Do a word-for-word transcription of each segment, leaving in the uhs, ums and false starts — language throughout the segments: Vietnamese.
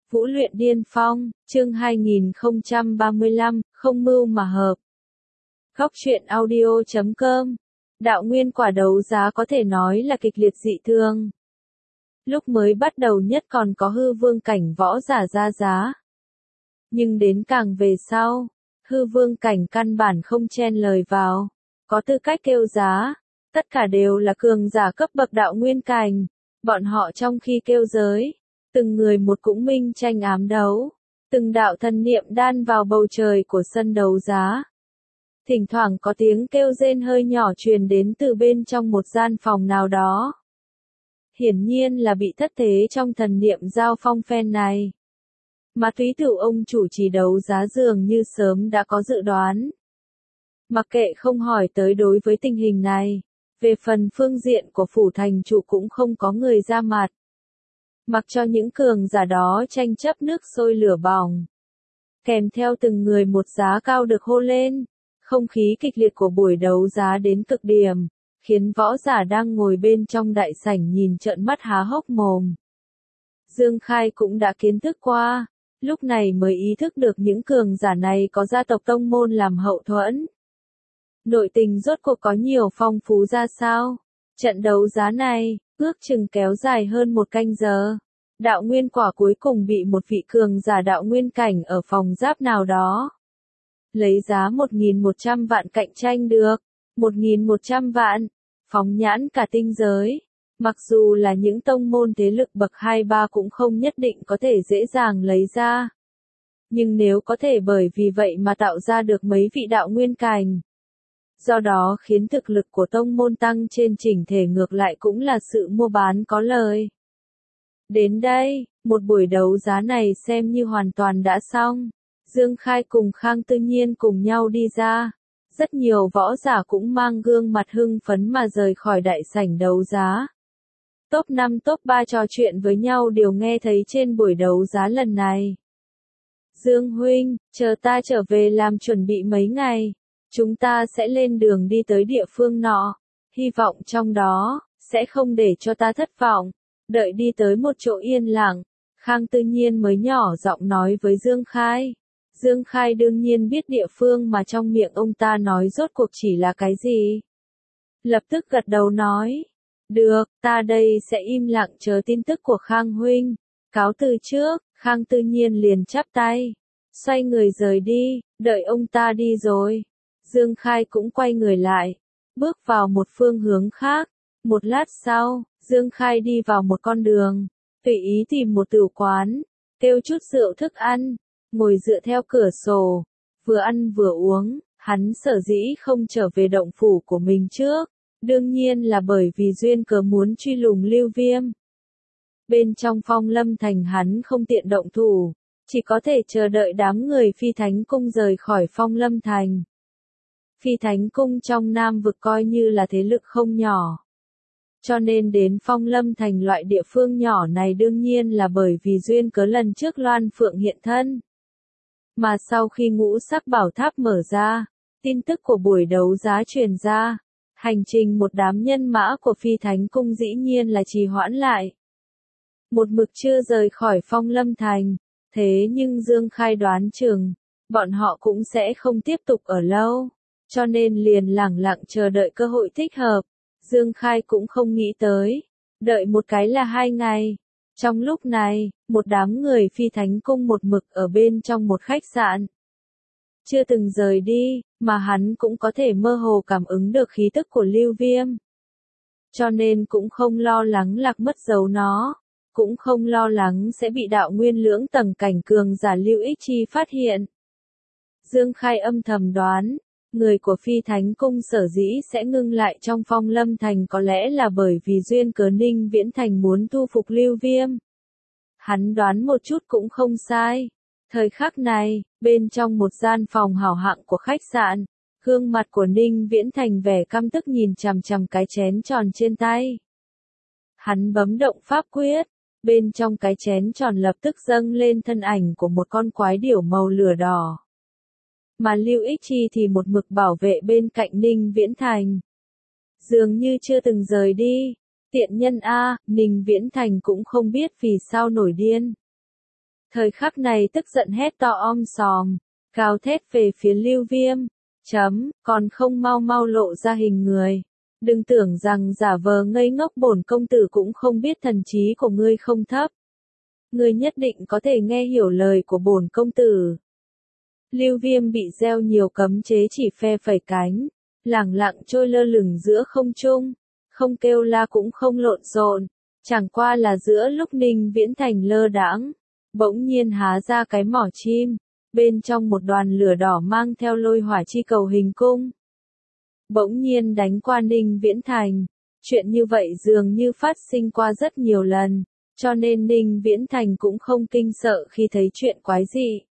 Vũ luyện điên phong, chương hai nghìn không trăm ba mươi lăm, không mưu mà hợp. Góc truyện audio chấm com. Đạo nguyên quả đấu giá có thể nói là kịch liệt dị thương. Lúc mới bắt đầu nhất còn có hư vương cảnh võ giả ra giá. Nhưng đến càng về sau, hư vương cảnh căn bản không chen lời vào, có tư cách kêu giá. Tất cả đều là cường giả cấp bậc đạo nguyên cảnh. Bọn họ trong khi kêu giới, từng người một cũng minh tranh ám đấu, từng đạo thần niệm đan vào bầu trời của sân đấu giá. Thỉnh thoảng có tiếng kêu rên hơi nhỏ truyền đến từ bên trong một gian phòng nào đó. Hiển nhiên là bị thất thế trong thần niệm giao phong phen này. Mà túy tử ông chủ trì đấu giá dường như sớm đã có dự đoán. Mặc kệ không hỏi tới đối với tình hình này, về phần phương diện của phủ thành chủ cũng không có người ra mặt. Mặc cho những cường giả đó tranh chấp nước sôi lửa bỏng. Kèm theo từng người một giá cao được hô lên, không khí kịch liệt của buổi đấu giá đến cực điểm, khiến võ giả đang ngồi bên trong đại sảnh nhìn trợn mắt há hốc mồm. Dương Khai cũng đã kiến thức qua, lúc này mới ý thức được những cường giả này có gia tộc tông môn làm hậu thuẫn. Nội tình rốt cuộc có nhiều phong phú ra sao? Trận đấu giá này, ước chừng kéo dài hơn một canh giờ. Đạo nguyên quả cuối cùng bị một vị cường giả đạo nguyên cảnh ở phòng giáp nào đó lấy giá một nghìn một trăm vạn cạnh tranh được. một nghìn một trăm vạn, phóng nhãn cả tinh giới. Mặc dù là những tông môn thế lực bậc hai ba cũng không nhất định có thể dễ dàng lấy ra. Nhưng nếu có thể bởi vì vậy mà tạo ra được mấy vị đạo nguyên cảnh, do đó khiến thực lực của tông môn tăng trên chỉnh thể, ngược lại cũng là sự mua bán có lời. Đến đây, một buổi đấu giá này xem như hoàn toàn đã xong. Dương Khai cùng Khang Tư Nhiên cùng nhau đi ra. Rất nhiều võ giả cũng mang gương mặt hưng phấn mà rời khỏi đại sảnh đấu giá. Top năm top ba trò chuyện với nhau đều nghe thấy trên buổi đấu giá lần này. Dương huynh, chờ ta trở về làm chuẩn bị mấy ngày. Chúng ta sẽ lên đường đi tới địa phương nọ. Hy vọng trong đó sẽ không để cho ta thất vọng. Đợi đi tới một chỗ yên lặng, Khang Tư Nhiên mới nhỏ giọng nói với Dương Khai. Dương Khai đương nhiên biết địa phương mà trong miệng ông ta nói rốt cuộc chỉ là cái gì. Lập tức gật đầu nói. Được, ta đây sẽ im lặng chờ tin tức của Khang huynh. Cáo từ trước, Khang Tư Nhiên liền chắp tay. Xoay người rời đi, đợi ông ta đi rồi. Dương Khai cũng quay người lại, bước vào một phương hướng khác. Một lát sau, Dương Khai đi vào một con đường, tùy ý tìm một tửu quán, kêu chút rượu thức ăn, ngồi dựa theo cửa sổ, vừa ăn vừa uống. Hắn sở dĩ không trở về động phủ của mình trước, đương nhiên là bởi vì duyên cớ muốn truy lùng Lưu Viêm. Bên trong Phong Lâm Thành hắn không tiện động thủ, chỉ có thể chờ đợi đám người Phi Thánh Cung rời khỏi Phong Lâm Thành. Phi Thánh Cung trong Nam vực coi như là thế lực không nhỏ. Cho nên đến Phong Lâm Thành loại địa phương nhỏ này đương nhiên là bởi vì duyên cớ lần trước Loan Phượng hiện thân. Mà sau khi ngũ sắc bảo tháp mở ra, tin tức của buổi đấu giá truyền ra, hành trình một đám nhân mã của Phi Thánh Cung dĩ nhiên là trì hoãn lại. Một mực chưa rời khỏi Phong Lâm Thành, thế nhưng Dương Khai đoán chừng, bọn họ cũng sẽ không tiếp tục ở lâu, cho nên liền lẳng lặng chờ đợi cơ hội thích hợp. Dương Khai cũng không nghĩ tới, đợi một cái là hai ngày. Trong lúc này, một đám người Phi Thánh Cung một mực ở bên trong một khách sạn. Chưa từng rời đi, mà hắn cũng có thể mơ hồ cảm ứng được khí tức của Lưu Viêm. Cho nên cũng không lo lắng lạc mất dấu nó, cũng không lo lắng sẽ bị đạo nguyên lưỡng tầng cảnh cường giả Lưu Ích Chi phát hiện. Dương Khai âm thầm đoán, người của Phi Thánh Cung sở dĩ sẽ ngưng lại trong Phong Lâm Thành có lẽ là bởi vì duyên cớ Ninh Viễn Thành muốn thu phục Lưu Viêm. Hắn đoán một chút cũng không sai. Thời khắc này, bên trong một gian phòng hảo hạng của khách sạn, gương mặt của Ninh Viễn Thành vẻ căm tức nhìn chằm chằm cái chén tròn trên tay. Hắn bấm động pháp quyết, bên trong cái chén tròn lập tức dâng lên thân ảnh của một con quái điểu màu lửa đỏ. Mà Lưu Ích Chi thì một mực bảo vệ bên cạnh Ninh Viễn Thành. Dường như chưa từng rời đi. Tiện nhân A, Ninh Viễn Thành cũng không biết vì sao nổi điên. Thời khắc này tức giận hét to om sòm, gào thét về phía Lưu Viêm. Chấm, còn không mau mau lộ ra hình người. Đừng tưởng rằng giả vờ ngây ngốc, bổn công tử cũng không biết thần trí của ngươi không thấp. Ngươi nhất định có thể nghe hiểu lời của bổn công tử. Lưu Viêm bị gieo nhiều cấm chế chỉ phe phẩy cánh, lẳng lặng trôi lơ lửng giữa không trung, không kêu la cũng không lộn xộn, chẳng qua là giữa lúc Ninh Viễn Thành lơ đãng, bỗng nhiên há ra cái mỏ chim, bên trong một đoàn lửa đỏ mang theo lôi hỏa chi cầu hình cung. Bỗng nhiên đánh qua Ninh Viễn Thành, chuyện như vậy dường như phát sinh qua rất nhiều lần, cho nên Ninh Viễn Thành cũng không kinh sợ khi thấy chuyện quái dị.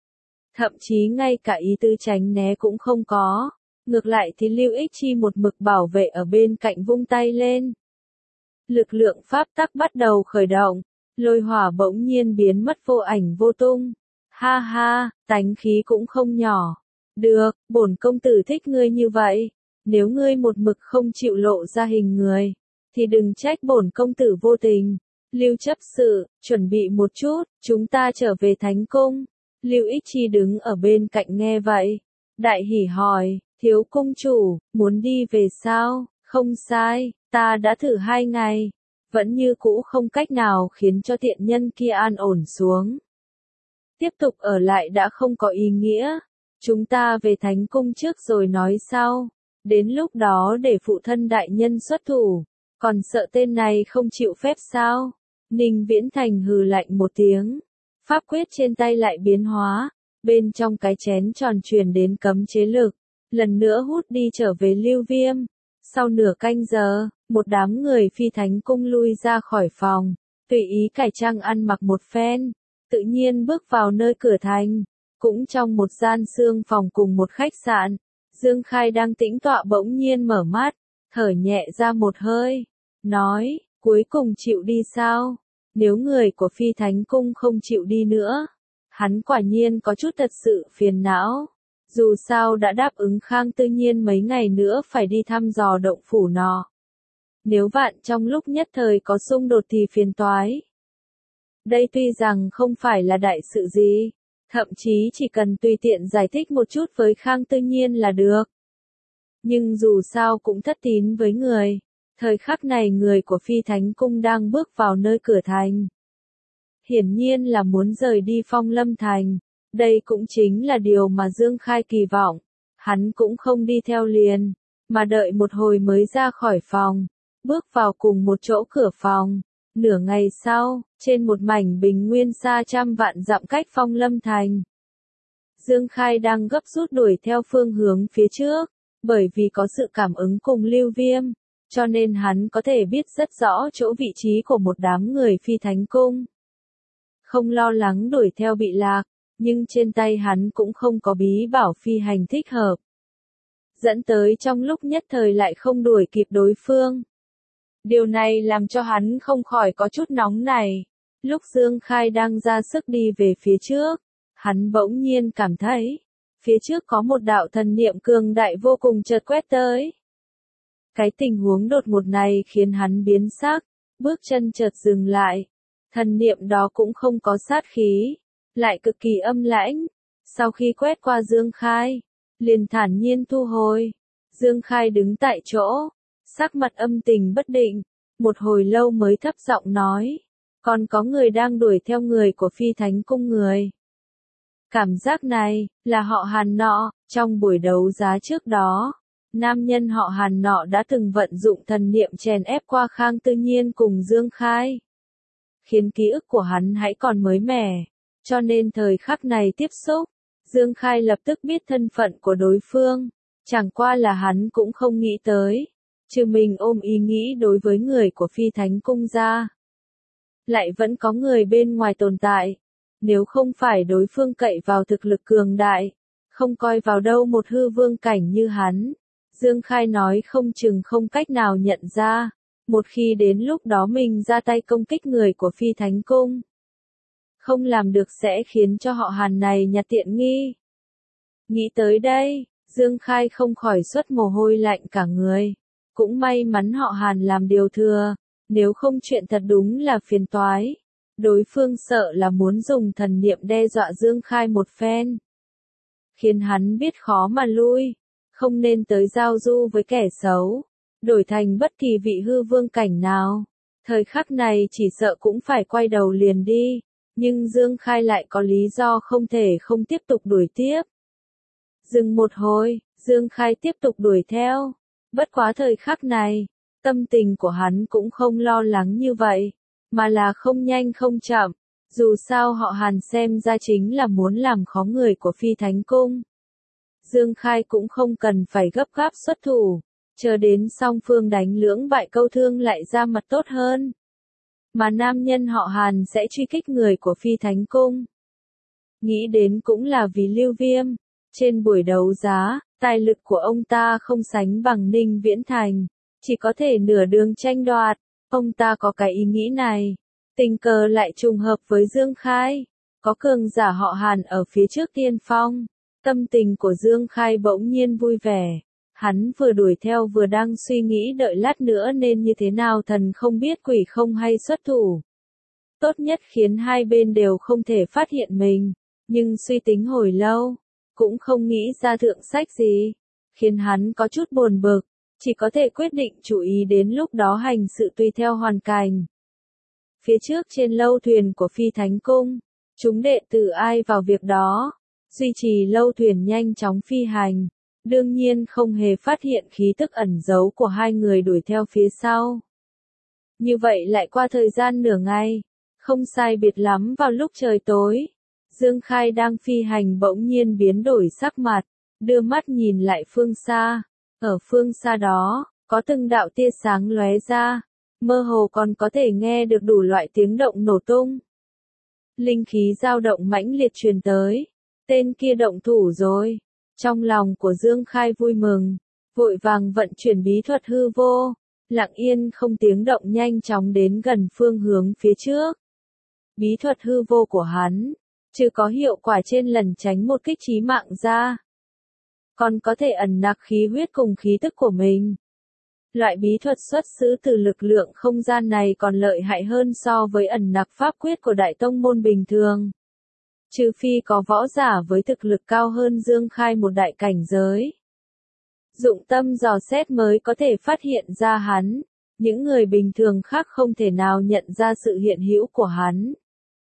Thậm chí ngay cả ý tư tránh né cũng không có, ngược lại thì Lưu Ích Chi một mực bảo vệ ở bên cạnh vung tay lên. Lực lượng pháp tắc bắt đầu khởi động, lôi hỏa bỗng nhiên biến mất vô ảnh vô tung. Ha ha, tánh khí cũng không nhỏ. Được, bổn công tử thích ngươi như vậy. Nếu ngươi một mực không chịu lộ ra hình người, thì đừng trách bổn công tử vô tình. Lưu chấp sự, chuẩn bị một chút, chúng ta trở về Thánh Cung. Lưu Ích Chi đứng ở bên cạnh nghe vậy. Đại hỉ hỏi, thiếu cung chủ, muốn đi về sao? Không sai, ta đã thử hai ngày. Vẫn như cũ không cách nào khiến cho tiện nhân kia an ổn xuống. Tiếp tục ở lại đã không có ý nghĩa. Chúng ta về Thánh Cung trước rồi nói sau. Đến lúc đó để phụ thân đại nhân xuất thủ. Còn sợ tên này không chịu phép sao? Ninh Viễn Thành hừ lạnh một tiếng. Pháp quyết trên tay lại biến hóa. Bên trong cái chén tròn truyền đến cấm chế lực. Lần nữa hút đi trở về Lưu Viêm. Sau nửa canh giờ, một đám người phi Thánh Cung lui ra khỏi phòng. Tùy ý cải trang ăn mặc một phen. Tự nhiên bước vào nơi cửa thành. Cũng trong một gian xương phòng cùng một khách sạn. Dương Khai đang tĩnh tọa bỗng nhiên mở mắt, thở nhẹ ra một hơi, nói, cuối cùng chịu đi sao? Nếu người của phi Thánh Cung không chịu đi nữa, hắn quả nhiên có chút thật sự phiền não. Dù sao đã đáp ứng Khang Tư Nhiên mấy ngày nữa phải đi thăm dò động phủ nọ. Nếu vạn trong lúc nhất thời có xung đột thì phiền toái. Đây tuy rằng không phải là đại sự gì. Thậm chí chỉ cần tùy tiện giải thích một chút với Khang Tư Nhiên là được. Nhưng dù sao cũng thất tín với người. Thời khắc này người của phi Thánh Cung đang bước vào nơi cửa thành. Hiển nhiên là muốn rời đi Phong Lâm Thành. Đây cũng chính là điều mà Dương Khai kỳ vọng. Hắn cũng không đi theo liền, mà đợi một hồi mới ra khỏi phòng. Bước vào cùng một chỗ cửa phòng. Nửa ngày sau, trên một mảnh bình nguyên xa trăm vạn dặm cách Phong Lâm Thành. Dương Khai đang gấp rút đuổi theo phương hướng phía trước, bởi vì có sự cảm ứng cùng Lưu Viêm, cho nên hắn có thể biết rất rõ chỗ vị trí của một đám người phi Thánh Cung. Không lo lắng đuổi theo bị lạc, nhưng trên tay hắn cũng không có bí bảo phi hành thích hợp. Dẫn tới trong lúc nhất thời lại không đuổi kịp đối phương. Điều này làm cho hắn không khỏi có chút nóng này. Lúc Dương Khai đang ra sức đi về phía trước, hắn bỗng nhiên cảm thấy, phía trước có một đạo thần niệm cường đại vô cùng chợt quét tới. Cái tình huống đột ngột này khiến hắn biến sắc, bước chân chợt dừng lại. Thần niệm đó cũng không có sát khí, lại cực kỳ âm lãnh. Sau khi quét qua Dương Khai, liền thản nhiên thu hồi. Dương Khai đứng tại chỗ, sắc mặt âm tình bất định, một hồi lâu mới thấp giọng nói, còn có người đang đuổi theo người của phi Thánh Cung người. Cảm giác này, là họ Hàn nọ, trong buổi đấu giá trước đó, nam nhân họ Hàn nọ đã từng vận dụng thần niệm chèn ép qua Khang Tư Nhiên cùng Dương Khai. Khiến ký ức của hắn hãy còn mới mẻ, cho nên thời khắc này tiếp xúc, Dương Khai lập tức biết thân phận của đối phương, chẳng qua là hắn cũng không nghĩ tới. Trừ mình ôm ý nghĩ đối với người của phi Thánh Cung ra, lại vẫn có người bên ngoài tồn tại. Nếu không phải đối phương cậy vào thực lực cường đại, không coi vào đâu một hư vương cảnh như hắn, Dương Khai nói không chừng không cách nào nhận ra. Một khi đến lúc đó mình ra tay công kích người của phi Thánh Cung, không làm được sẽ khiến cho họ Hàn này nhặt tiện nghi. Nghĩ tới đây, Dương Khai không khỏi xuất mồ hôi lạnh cả người. Cũng may mắn họ Hàn làm điều thừa, nếu không chuyện thật đúng là phiền toái. Đối phương sợ là muốn dùng thần niệm đe dọa Dương Khai một phen, khiến hắn biết khó mà lui, không nên tới giao du với kẻ xấu, đổi thành bất kỳ vị hư vương cảnh nào. Thời khắc này chỉ sợ cũng phải quay đầu liền đi, nhưng Dương Khai lại có lý do không thể không tiếp tục đuổi tiếp. Dừng một hồi, Dương Khai tiếp tục đuổi theo, bất quá thời khắc này, tâm tình của hắn cũng không lo lắng như vậy, mà là không nhanh không chậm, dù sao họ Hàn xem ra chính là muốn làm khó người của Phi Thánh Cung. Dương Khai cũng không cần phải gấp gáp xuất thủ, chờ đến song phương đánh lưỡng bại câu thương lại ra mặt tốt hơn. Mà nam nhân họ Hàn sẽ truy kích người của Phi Thánh Cung. Nghĩ đến cũng là vì Lưu Viêm, trên buổi đấu giá, tài lực của ông ta không sánh bằng Ninh Viễn Thành, chỉ có thể nửa đường tranh đoạt, ông ta có cái ý nghĩ này. Tình cờ lại trùng hợp với Dương Khai, có cường giả họ Hàn ở phía trước tiên phong, tâm tình của Dương Khai bỗng nhiên vui vẻ. Hắn vừa đuổi theo vừa đang suy nghĩ đợi lát nữa nên như thế nào thần không biết quỷ không hay xuất thủ. Tốt nhất khiến hai bên đều không thể phát hiện mình, nhưng suy tính hồi lâu, cũng không nghĩ ra thượng sách gì, khiến hắn có chút buồn bực, chỉ có thể quyết định chú ý đến lúc đó hành sự tùy theo hoàn cảnh. Phía trước trên lâu thuyền của Phi Thánh Cung, chúng đệ tử ai vào việc đó, duy trì lâu thuyền nhanh chóng phi hành. Đương nhiên không hề phát hiện khí tức ẩn giấu của hai người đuổi theo phía sau. Như vậy lại qua thời gian nửa ngày, không sai biệt lắm vào lúc trời tối, Dương Khai đang phi hành bỗng nhiên biến đổi sắc mặt, đưa mắt nhìn lại phương xa, ở phương xa đó, có từng đạo tia sáng lóe ra, mơ hồ còn có thể nghe được đủ loại tiếng động nổ tung. Linh khí dao động mãnh liệt truyền tới, tên kia động thủ rồi. Trong lòng của Dương Khai vui mừng, vội vàng vận chuyển bí thuật hư vô, lặng yên không tiếng động nhanh chóng đến gần phương hướng phía trước. Bí thuật hư vô của hắn, chứ có hiệu quả trên lần tránh một kích chí mạng ra, còn có thể ẩn nặc khí huyết cùng khí tức của mình. Loại bí thuật xuất xứ từ lực lượng không gian này còn lợi hại hơn so với ẩn nặc pháp quyết của đại tông môn bình thường. Trừ phi có võ giả với thực lực cao hơn Dương Khai một đại cảnh giới. Dụng tâm dò xét mới có thể phát hiện ra hắn, những người bình thường khác không thể nào nhận ra sự hiện hữu của hắn.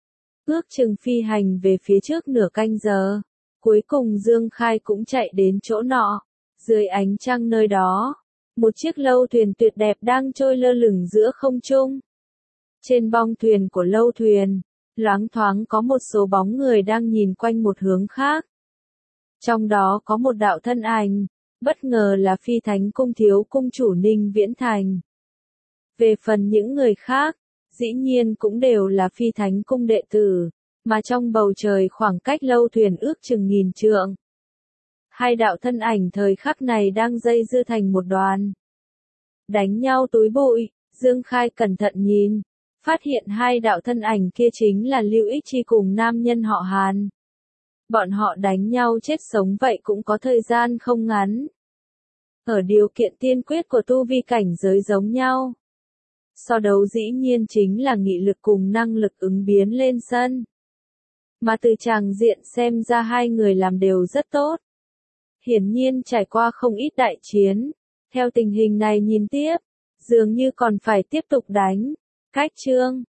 Ước chừng phi hành về phía trước nửa canh giờ, cuối cùng Dương Khai cũng chạy đến chỗ nọ, dưới ánh trăng nơi đó, một chiếc lâu thuyền tuyệt đẹp đang trôi lơ lửng giữa không trung. Trên bong thuyền của lâu thuyền, loáng thoáng có một số bóng người đang nhìn quanh một hướng khác. Trong đó có một đạo thân ảnh, bất ngờ là Phi Thánh Cung thiếu cung chủ Ninh Viễn Thành. Về phần những người khác, dĩ nhiên cũng đều là Phi Thánh Cung đệ tử, mà trong bầu trời khoảng cách lâu thuyền ước chừng nghìn trượng. Hai đạo thân ảnh thời khắc này đang dây dưa thành một đoàn. Đánh nhau túi bụi, Dương Khai cẩn thận nhìn. Phát hiện hai đạo thân ảnh kia chính là Lưu Ích Chi cùng nam nhân họ Hàn. Bọn họ đánh nhau chết sống vậy cũng có thời gian không ngắn. Ở điều kiện tiên quyết của tu vi cảnh giới giống nhau. So đấu dĩ nhiên chính là nghị lực cùng năng lực ứng biến lên sân. Mà từ tràng diện xem ra hai người làm đều rất tốt. Hiển nhiên trải qua không ít đại chiến. Theo tình hình này nhìn tiếp, dường như còn phải tiếp tục đánh. Cách chương